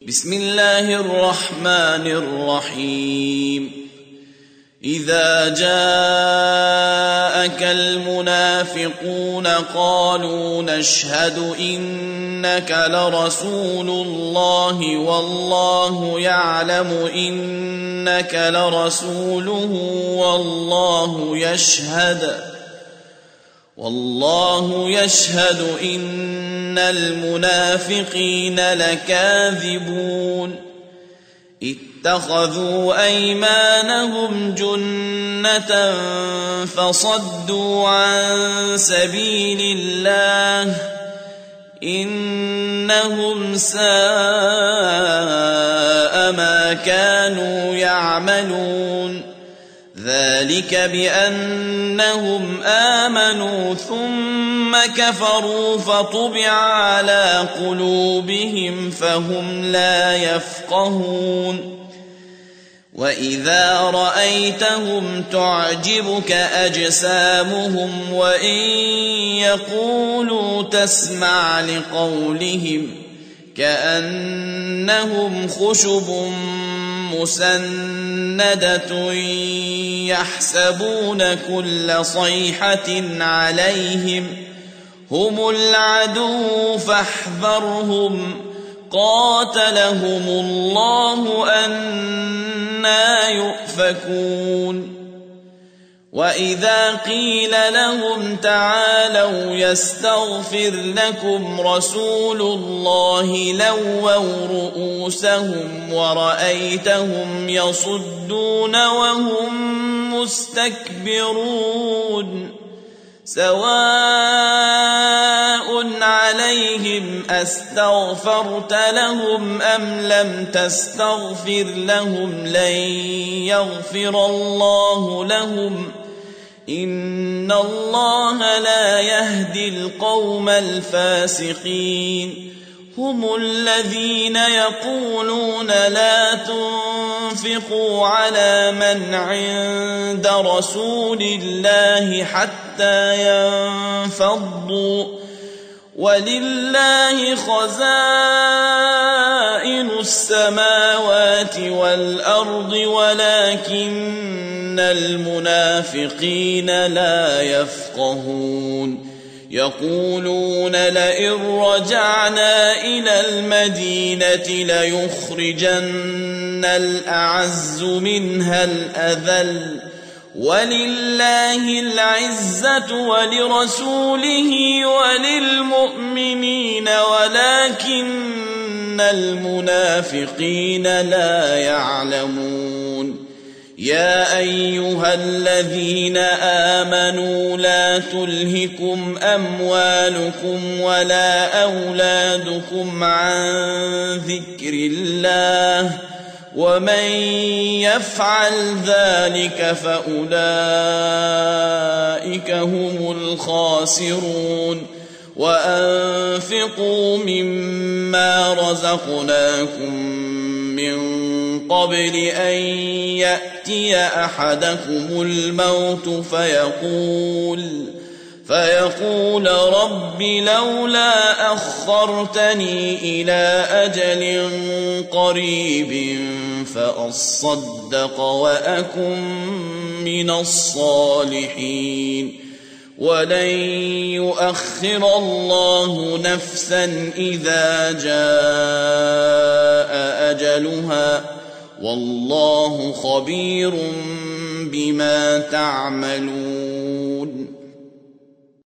بسم الله الرحمن الرحيم إذا جاءك المنافقون قالوا نشهد إنك لرسول الله والله يعلم إنك لرسوله والله يشهد إن المنافقين لكاذبون اتخذوا أيمانهم جنة فصدوا عن سبيل الله إنهم ساء ما كانوا يعملون ذلك بأنهم آمنوا ثم كفروا فطبع على قلوبهم فهم لا يفقهون وإذا رأيتهم تعجبك أجسامهم وإن يقولوا تسمع لقولهم كأنهم خشب مسندة يحسبون كل صيحة عليهم هم العدو فاحذرهم قاتلهم الله أنى يؤفكون وإذا قيل لهم تعالوا يستغفر لكم رسول الله لووا رؤوسهم ورأيتهم يصدون وهم مستكبرون سواء عليهم أستغفرت لهم أم لم تستغفر لهم لن يغفر الله لهم إن الله لا يهدي القوم الفاسقين هم الذين يقولون لا تنفقوا على من عند رسول الله حتى ينفضوا ولله خزائن السماوات والأرض ولكن المنافقين لا يفقهون يقولون لئن رجعنا إلى المدينة ليخرجن الأعز منها الأذل ولله العزة ولرسوله وللمؤمنين ولكن المنافقين لا يعلمون يا أيها الذين آمنوا لا تلهكم أموالكم ولا أولادكم عن ذكر الله ومن يفعل ذلك فأولئك هم الخاسرون وأنفقوا مما رزقناكم من قبل أن يأتي أحدكم الموت فيقول رب لولا أخرتني إلى أجل قريب فأصدق وأكن من الصالحين ولن يؤخر الله نفسا إذا جاء أجلها والله خبير بما تعملون